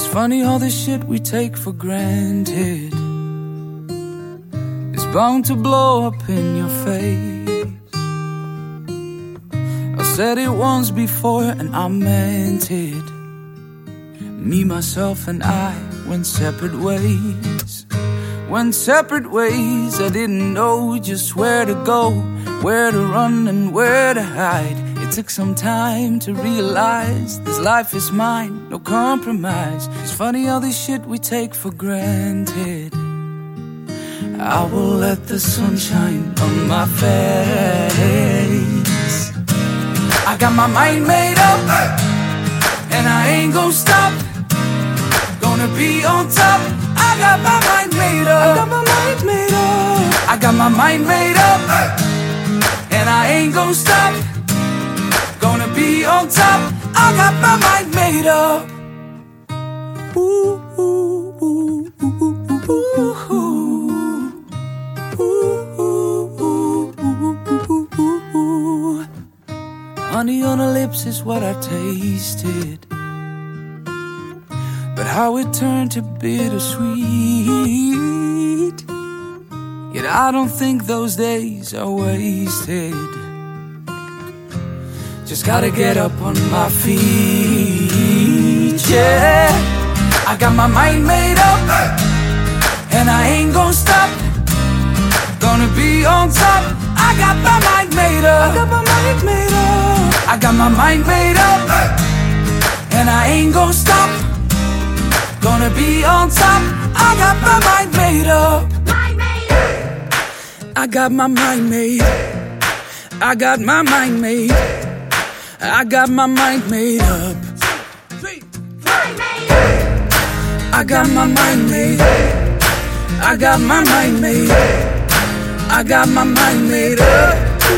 funny all the shit we take for granted is bound to blow up in your face. I said it once before and I meant it. Me, myself and I went separate ways. Went separate ways. I didn't know just where to go, where to run and where to hide. It took some time to realize this life is mine, no compromise. It's funny all this shit we take for granted. I will let the sun shine on my face. I got my mind made up, and I ain't gon' stop. Gonna be on top. I got my mind made up. I got my mind made up. I got my mind made up, and I ain't gon' stop. Gonna be on top. I got my mind made up. Ooh, ooh, ooh, ooh, ooh, ooh, ooh. Honey on her lips is what I tasted, but how it turned to bittersweet. Yet I don't think those days are wasted. Just gotta get up on my feet, yeah. I got my mind made up, and I ain't gon' stop. Gonna be on top. I got my mind made up. I got my mind made up. I got my mind made up, and I ain't gon' stop. Gonna be on top. I got my mind made up. I got my mind made. I got my mind made. I got my mind made up. I got my mind made. I got my mind made. I got my mind made up.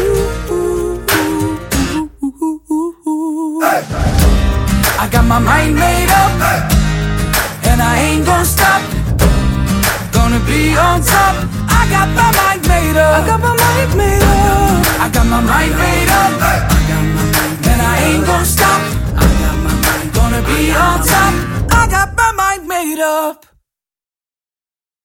I got my mind made up, and I ain't gon' stop. Gonna be on top. I got my mind made up. I got my mind made up. I got my mind made up. I got my mind, and I ain't gon' stop. I got my mind. Gonna be on top. I got my mind made up.